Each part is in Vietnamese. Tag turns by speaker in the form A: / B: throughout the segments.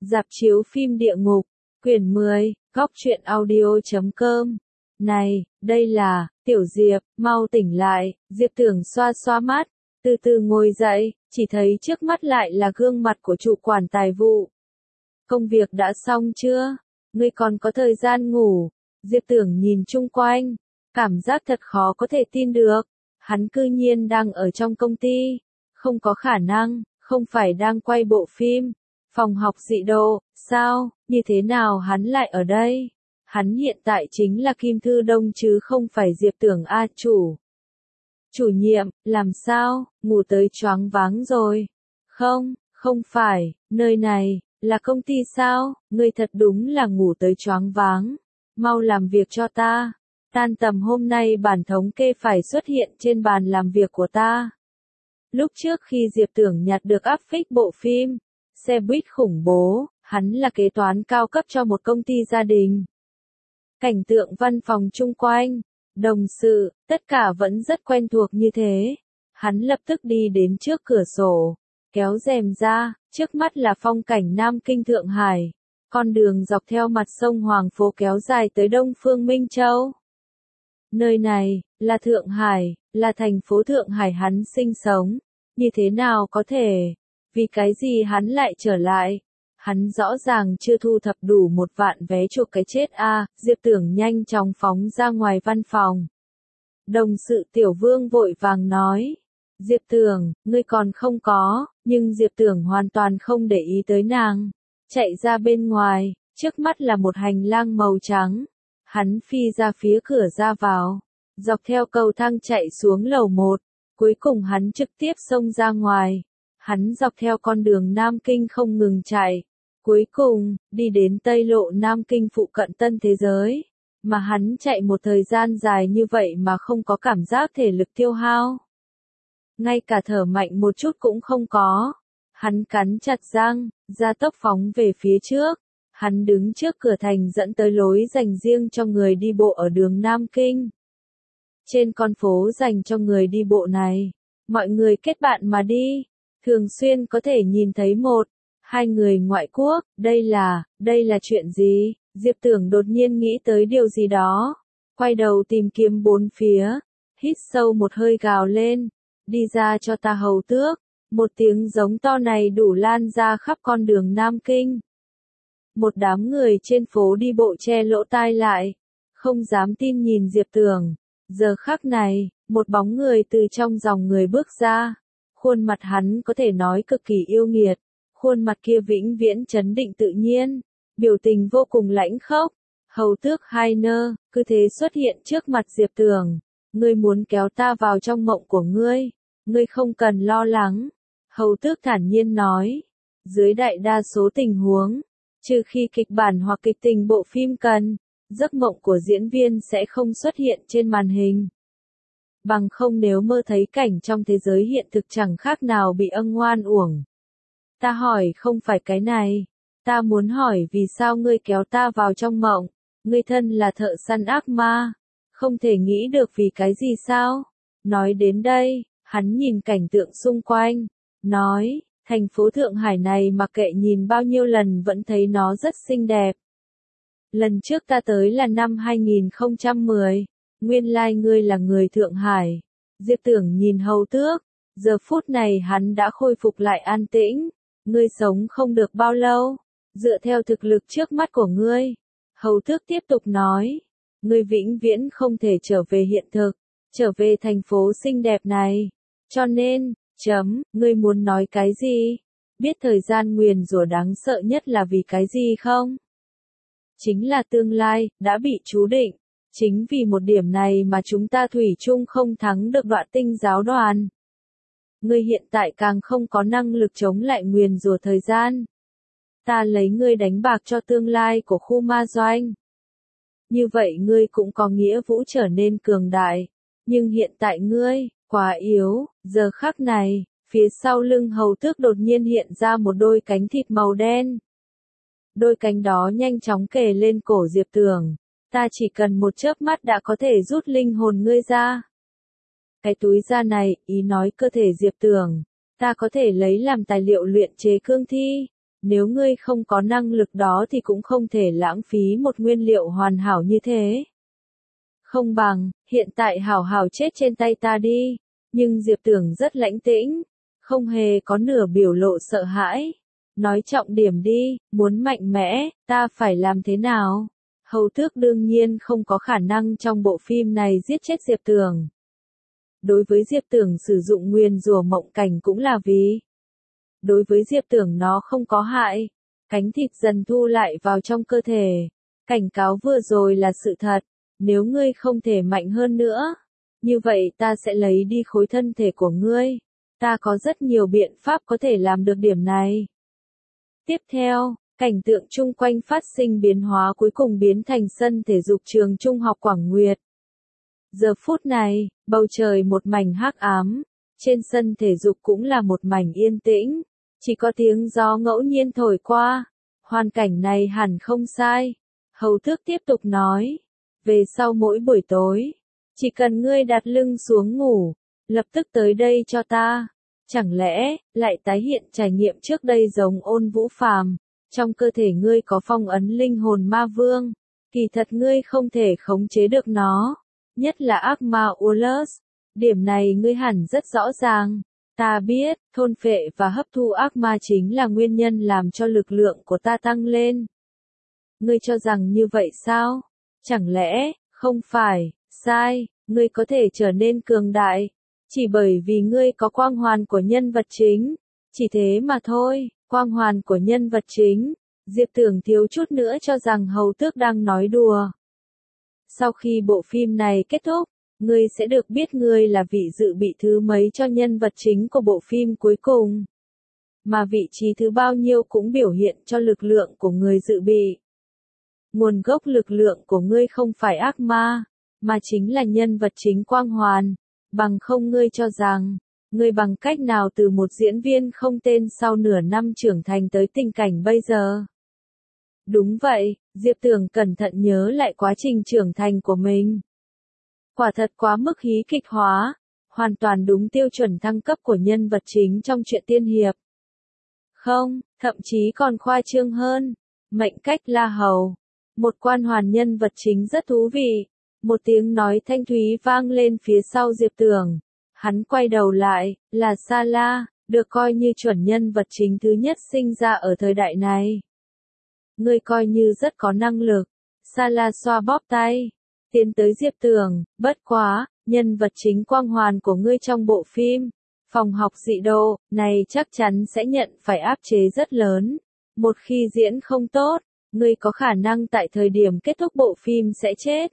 A: Rạp chiếu phim địa ngục, quyển 10, góc truyện audio.com. Này, đây là, Tiểu Diệp, mau tỉnh lại, Diệp Tưởng xoa xoa mắt, từ từ ngồi dậy, chỉ thấy trước mắt lại là gương mặt của chủ quản tài vụ. Công việc đã xong chưa? Ngươi còn có thời gian ngủ? Diệp Tưởng nhìn chung quanh, cảm giác thật khó có thể tin được. Hắn cư nhiên đang ở trong công ty. Không có khả năng, không phải đang quay bộ phim. Phòng học dị độ, sao, như thế nào hắn lại ở đây? Hắn hiện tại chính là Kim Thư Đông chứ không phải Diệp Tưởng A chủ. Chủ nhiệm, làm sao, ngủ tới choáng váng rồi. Không phải, nơi này, là công ty sao, ngươi thật đúng là ngủ tới choáng váng. Mau làm việc cho ta. Tan tầm hôm nay bản thống kê phải xuất hiện trên bàn làm việc của ta. Lúc trước khi Diệp Tưởng nhặt được áp phích bộ phim, xe buýt khủng bố, hắn là kế toán cao cấp cho một công ty gia đình. Cảnh tượng văn phòng chung quanh, đồng sự, tất cả vẫn rất quen thuộc như thế. Hắn lập tức đi đến trước cửa sổ, kéo rèm ra, trước mắt là phong cảnh Nam Kinh Thượng Hải. Con đường dọc theo mặt sông Hoàng Phố kéo dài tới Đông Phương Minh Châu. Nơi này, là Thượng Hải, là thành phố Thượng Hải hắn sinh sống. Như thế nào có thể? Vì cái gì hắn lại trở lại? Hắn rõ ràng chưa thu thập đủ 1 vạn vé chuộc cái chết a. Diệp Tưởng nhanh chóng phóng ra ngoài văn phòng. Đồng sự Tiểu Vương vội vàng nói. Diệp Tưởng, ngươi còn không có, nhưng Diệp Tưởng hoàn toàn không để ý tới nàng. Chạy ra bên ngoài, trước mắt là một hành lang màu trắng. Hắn phi ra phía cửa ra vào, dọc theo cầu thang chạy xuống lầu 1, cuối cùng hắn trực tiếp xông ra ngoài. Hắn dọc theo con đường Nam Kinh không ngừng chạy, cuối cùng, đi đến Tây Lộ Nam Kinh phụ cận Tân Thế Giới. Mà hắn chạy một thời gian dài như vậy mà không có cảm giác thể lực tiêu hao. Ngay cả thở mạnh một chút cũng không có. Hắn cắn chặt răng, ra tốc phóng về phía trước. Hắn đứng trước cửa thành dẫn tới lối dành riêng cho người đi bộ ở đường Nam Kinh. Trên con phố dành cho người đi bộ này, mọi người kết bạn mà đi. Thường xuyên có thể nhìn thấy 1, 2 người ngoại quốc. Đây là chuyện gì? Diệp Tưởng đột nhiên nghĩ tới điều gì đó. Quay đầu tìm kiếm bốn phía. Hít sâu một hơi gào lên. Đi ra cho ta hầu tước. Một tiếng giống to này đủ lan ra khắp con đường Nam Kinh. Một đám người trên phố đi bộ che lỗ tai lại. Không dám tin nhìn Diệp Tưởng. Giờ khắc này, một bóng người từ trong dòng người bước ra. Khuôn mặt hắn có thể nói cực kỳ yêu nghiệt. Khuôn mặt kia vĩnh viễn trấn định tự nhiên. Biểu tình vô cùng lãnh khốc. Hầu tước Hainer, cứ thế xuất hiện trước mặt Diệp Tưởng. Ngươi muốn kéo ta vào trong mộng của ngươi. Ngươi không cần lo lắng. Hầu tước thản nhiên nói. Dưới đại đa số tình huống, trừ khi kịch bản hoặc kịch tình bộ phim cần, giấc mộng của diễn viên sẽ không xuất hiện trên màn hình. Bằng không nếu mơ thấy cảnh trong thế giới hiện thực chẳng khác nào bị oan uổng. Ta hỏi không phải cái này. Ta muốn hỏi vì sao ngươi kéo ta vào trong mộng. Ngươi thân là thợ săn ác ma. Không thể nghĩ được vì cái gì sao? Nói đến đây, hắn nhìn cảnh tượng xung quanh. Nói, thành phố Thượng Hải này mặc kệ nhìn bao nhiêu lần vẫn thấy nó rất xinh đẹp. Lần trước ta tới là năm 2010. Nguyên lai ngươi là người Thượng Hải. Diệp Tưởng nhìn hầu tước. Giờ phút này hắn đã khôi phục lại an tĩnh. Ngươi sống không được bao lâu. Dựa theo thực lực trước mắt của ngươi. Hầu tước tiếp tục nói. Ngươi vĩnh viễn không thể trở về hiện thực. Trở về thành phố xinh đẹp này. Cho nên, ngươi muốn nói cái gì? Biết thời gian nguyền rủa đáng sợ nhất là vì cái gì không? Chính là tương lai, đã bị chú định. Chính vì một điểm này mà chúng ta thủy chung không thắng được Đoạn Tinh giáo đoàn. Ngươi hiện tại càng không có năng lực chống lại nguyền rủa thời gian. Ta lấy ngươi đánh bạc cho tương lai của khu ma doanh. Như vậy ngươi cũng có nghĩa vụ trở nên cường đại. Nhưng hiện tại ngươi, quá yếu. Giờ khắc này, phía sau lưng hầu tước đột nhiên hiện ra một đôi cánh thịt màu đen. Đôi cánh đó nhanh chóng kề lên cổ Diệp Tưởng. Ta chỉ cần một chớp mắt đã có thể rút linh hồn ngươi ra. Cái túi da này, ý nói cơ thể Diệp Tưởng. Ta có thể lấy làm tài liệu luyện chế cương thi. nếu ngươi không có năng lực đó thì cũng không thể lãng phí một nguyên liệu hoàn hảo như thế. Không bằng, hiện tại hảo hảo chết trên tay ta đi. Nhưng Diệp Tưởng rất lãnh tĩnh, không hề có nửa biểu lộ sợ hãi. Nói trọng điểm đi, muốn mạnh mẽ, ta phải làm thế nào? Hầu Tước đương nhiên không có khả năng trong bộ phim này giết chết Diệp Tưởng. Đối với Diệp Tưởng sử dụng nguyền rủa mộng cảnh cũng là vì đối với Diệp Tưởng nó không có hại. Cánh thịt dần thu lại vào trong cơ thể. Cảnh cáo vừa rồi là sự thật. Nếu ngươi không thể mạnh hơn nữa, như vậy ta sẽ lấy đi khối thân thể của ngươi. Ta có rất nhiều biện pháp có thể làm được điểm này. Tiếp theo, cảnh tượng chung quanh phát sinh biến hóa cuối cùng biến thành sân thể dục trường trung học Quảng Nguyệt. Giờ phút này, bầu trời một mảnh hắc ám, trên sân thể dục cũng là một mảnh yên tĩnh, chỉ có tiếng gió ngẫu nhiên thổi qua. Hoàn cảnh này hẳn không sai. Hầu Tước tiếp tục nói, về sau mỗi buổi tối, chỉ cần ngươi đặt lưng xuống ngủ, lập tức tới đây cho ta. Chẳng lẽ, lại tái hiện trải nghiệm trước đây giống Ôn Vũ Phàm, trong cơ thể ngươi có phong ấn linh hồn ma vương, kỳ thật ngươi không thể khống chế được nó, nhất là ác ma Urus. Điểm này ngươi hẳn rất rõ ràng. Ta biết, thôn phệ và hấp thu ác ma chính là nguyên nhân làm cho lực lượng của ta tăng lên. Ngươi cho rằng như vậy sao? Chẳng lẽ, không phải, sai, ngươi có thể trở nên cường đại, chỉ bởi vì ngươi có quang hoàn của nhân vật chính. Chỉ thế mà thôi, quang hoàn của nhân vật chính. Diệp Tưởng thiếu chút nữa cho rằng Hầu Tước đang nói đùa. Sau khi bộ phim này kết thúc, ngươi sẽ được biết ngươi là vị dự bị thứ mấy cho nhân vật chính của bộ phim cuối cùng. Mà vị trí thứ bao nhiêu cũng biểu hiện cho lực lượng của người dự bị. Nguồn gốc lực lượng của ngươi không phải ác ma, mà chính là nhân vật chính quang hoàn. Bằng không ngươi cho rằng, ngươi bằng cách nào từ một diễn viên không tên sau nửa năm trưởng thành tới tình cảnh bây giờ. Đúng vậy, Diệp Tưởng cẩn thận nhớ lại quá trình trưởng thành của mình. Quả thật quá mức hí kịch hóa, hoàn toàn đúng tiêu chuẩn thăng cấp của nhân vật chính trong truyện tiên hiệp. Không, thậm chí còn khoa trương hơn. Mệnh cách La Hầu, một quan hoàn nhân vật chính rất thú vị. Một tiếng nói thanh thúy vang lên phía sau Diệp Tưởng. Hắn quay đầu lại, là Sala, được coi như chuẩn nhân vật chính thứ nhất sinh ra ở thời đại này. Ngươi coi như rất có năng lực. Sala xoa bóp tay, tiến tới Diệp Tưởng, bất quá, nhân vật chính quang hoàn của ngươi trong bộ phim, phòng học dị độ, này chắc chắn sẽ nhận phải áp chế rất lớn. Một khi diễn không tốt, ngươi có khả năng tại thời điểm kết thúc bộ phim sẽ chết.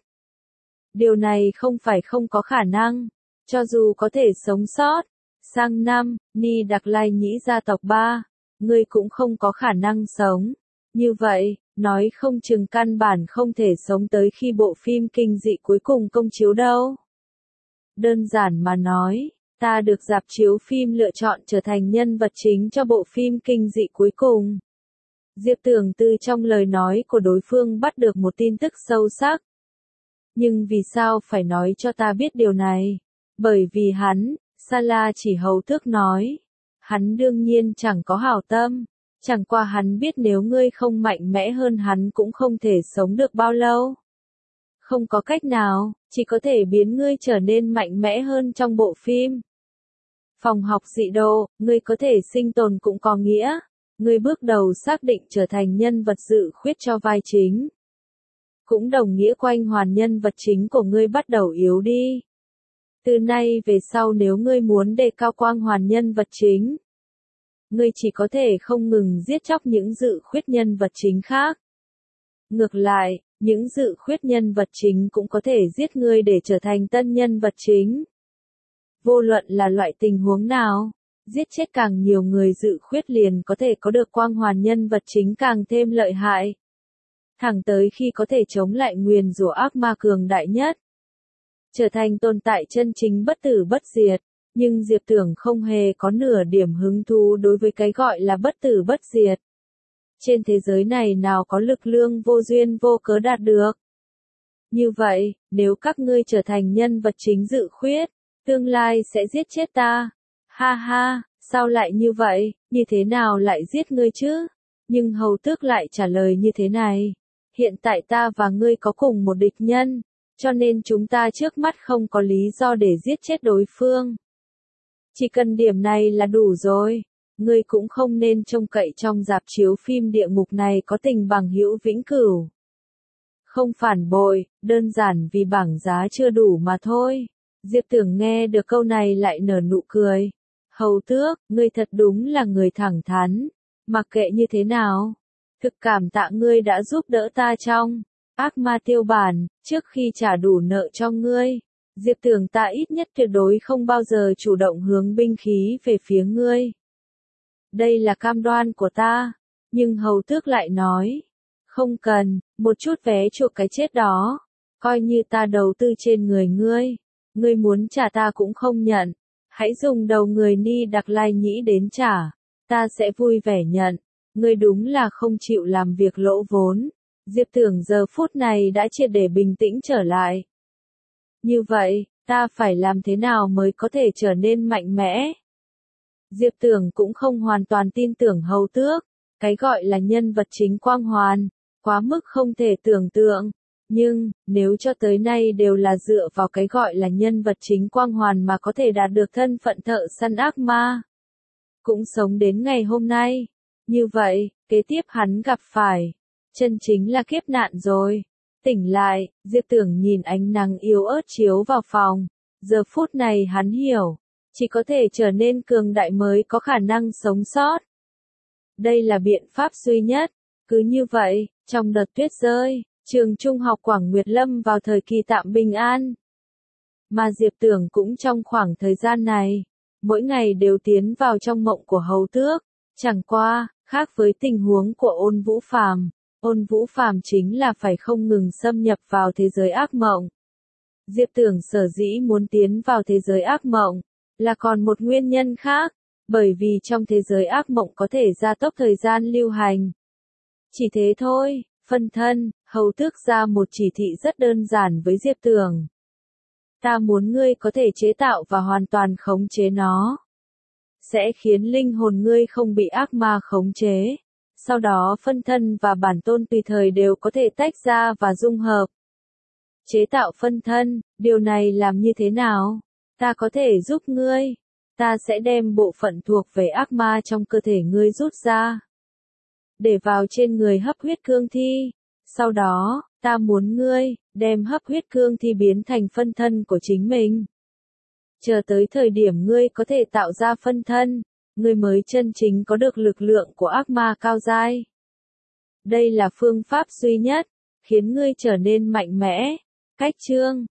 A: Điều này không phải không có khả năng, cho dù có thể sống sót. Sang năm, Ni Đặc Lai Nhĩ gia tộc 3, ngươi cũng không có khả năng sống. Như vậy, nói không chừng căn bản không thể sống tới khi bộ phim kinh dị cuối cùng công chiếu đâu. Đơn giản mà nói, ta được rạp chiếu phim lựa chọn trở thành nhân vật chính cho bộ phim kinh dị cuối cùng. Diệp Tưởng từ trong lời nói của đối phương bắt được một tin tức sâu sắc. Nhưng vì sao phải nói cho ta biết điều này? Bởi vì hắn, Sala chỉ Hầu Tước nói. Hắn đương nhiên chẳng có hảo tâm. Chẳng qua hắn biết nếu ngươi không mạnh mẽ hơn hắn cũng không thể sống được bao lâu. Không có cách nào, chỉ có thể biến ngươi trở nên mạnh mẽ hơn trong bộ phim. Phòng học dị độ, ngươi có thể sinh tồn cũng có nghĩa. Ngươi bước đầu xác định trở thành nhân vật dự khuyết cho vai chính. Cũng đồng nghĩa quanh hoàn nhân vật chính của ngươi bắt đầu yếu đi. Từ nay về sau nếu ngươi muốn đề cao quang hoàn nhân vật chính, ngươi chỉ có thể không ngừng giết chóc những dự khuyết nhân vật chính khác. Ngược lại, những dự khuyết nhân vật chính cũng có thể giết ngươi để trở thành tân nhân vật chính. Vô luận là loại tình huống nào, giết chết càng nhiều người dự khuyết liền có thể có được quang hoàn nhân vật chính càng thêm lợi hại. Thẳng tới khi có thể chống lại nguyền rủa ác ma cường đại nhất. Trở thành tồn tại chân chính bất tử bất diệt. Nhưng Diệp Tưởng không hề có nửa điểm hứng thú đối với cái gọi là bất tử bất diệt. Trên thế giới này nào có lực lượng vô duyên vô cớ đạt được. Như vậy, nếu các ngươi trở thành nhân vật chính dự khuyết, tương lai sẽ giết chết ta. Ha ha, sao lại như vậy, như thế nào lại giết ngươi chứ? Nhưng hầu tước lại trả lời như thế này. Hiện tại ta và ngươi có cùng một địch nhân, cho nên chúng ta trước mắt không có lý do để giết chết đối phương. Chỉ cần điểm này là đủ rồi. Ngươi cũng không nên trông cậy trong rạp chiếu phim địa ngục này có tình bằng hữu vĩnh cửu. Không phản bội, đơn giản vì bảng giá chưa đủ mà thôi. Diệp Tưởng nghe được câu này lại nở nụ cười. Hầu tước, ngươi thật đúng là người thẳng thắn. Mặc kệ như thế nào, thực cảm tạ ngươi đã giúp đỡ ta trong ác ma tiêu bản, trước khi trả đủ nợ cho ngươi. Diệp Tưởng ta ít nhất tuyệt đối không bao giờ chủ động hướng binh khí về phía ngươi. Đây là cam đoan của ta. Nhưng hầu tước lại nói. Không cần, một chút vé chuộc cái chết đó. Coi như ta đầu tư trên người ngươi. Ngươi muốn trả ta cũng không nhận. Hãy dùng đầu người Ni Đặc Lai Nhĩ đến trả. Ta sẽ vui vẻ nhận. Ngươi đúng là không chịu làm việc lỗ vốn. Diệp Tưởng giờ phút này đã triệt để bình tĩnh trở lại. Như vậy, ta phải làm thế nào mới có thể trở nên mạnh mẽ? Diệp Tưởng cũng không hoàn toàn tin tưởng hầu tước. Cái gọi là nhân vật chính quang hoàn, quá mức không thể tưởng tượng. Nhưng, nếu cho tới nay đều là dựa vào cái gọi là nhân vật chính quang hoàn mà có thể đạt được thân phận thợ săn ác ma, cũng sống đến ngày hôm nay. Như vậy, kế tiếp hắn gặp phải, chân chính là kiếp nạn rồi. Tỉnh lại, Diệp Tưởng nhìn ánh nắng yếu ớt chiếu vào phòng. Giờ phút này hắn hiểu, chỉ có thể trở nên cường đại mới có khả năng sống sót. Đây là biện pháp duy nhất. Cứ như vậy, trong đợt tuyết rơi, trường trung học Quảng Nguyệt lâm vào thời kỳ tạm bình an. Mà Diệp Tưởng cũng trong khoảng thời gian này, mỗi ngày đều tiến vào trong mộng của hầu tước. Chẳng qua, khác với tình huống của Ôn Vũ Phàm, Ôn Vũ Phàm chính là phải không ngừng xâm nhập vào thế giới ác mộng. Diệp Tưởng sở dĩ muốn tiến vào thế giới ác mộng, là còn một nguyên nhân khác, bởi vì trong thế giới ác mộng có thể gia tốc thời gian lưu hành. Chỉ thế thôi, phân thân, hầu tước ra một chỉ thị rất đơn giản với Diệp Tưởng. Ta muốn ngươi có thể chế tạo và hoàn toàn khống chế nó. Sẽ khiến linh hồn ngươi không bị ác ma khống chế. Sau đó phân thân và bản tôn tùy thời đều có thể tách ra và dung hợp. Chế tạo phân thân, điều này làm như thế nào? Ta có thể giúp ngươi. Ta sẽ đem bộ phận thuộc về ác ma trong cơ thể ngươi rút ra, để vào trên người hấp huyết cương thi. Sau đó, ta muốn ngươi đem hấp huyết cương thi biến thành phân thân của chính mình. Chờ tới thời điểm ngươi có thể tạo ra phân thân, ngươi mới chân chính có được lực lượng của ác ma cao giai. Đây là phương pháp duy nhất, khiến ngươi trở nên mạnh mẽ. Cách chương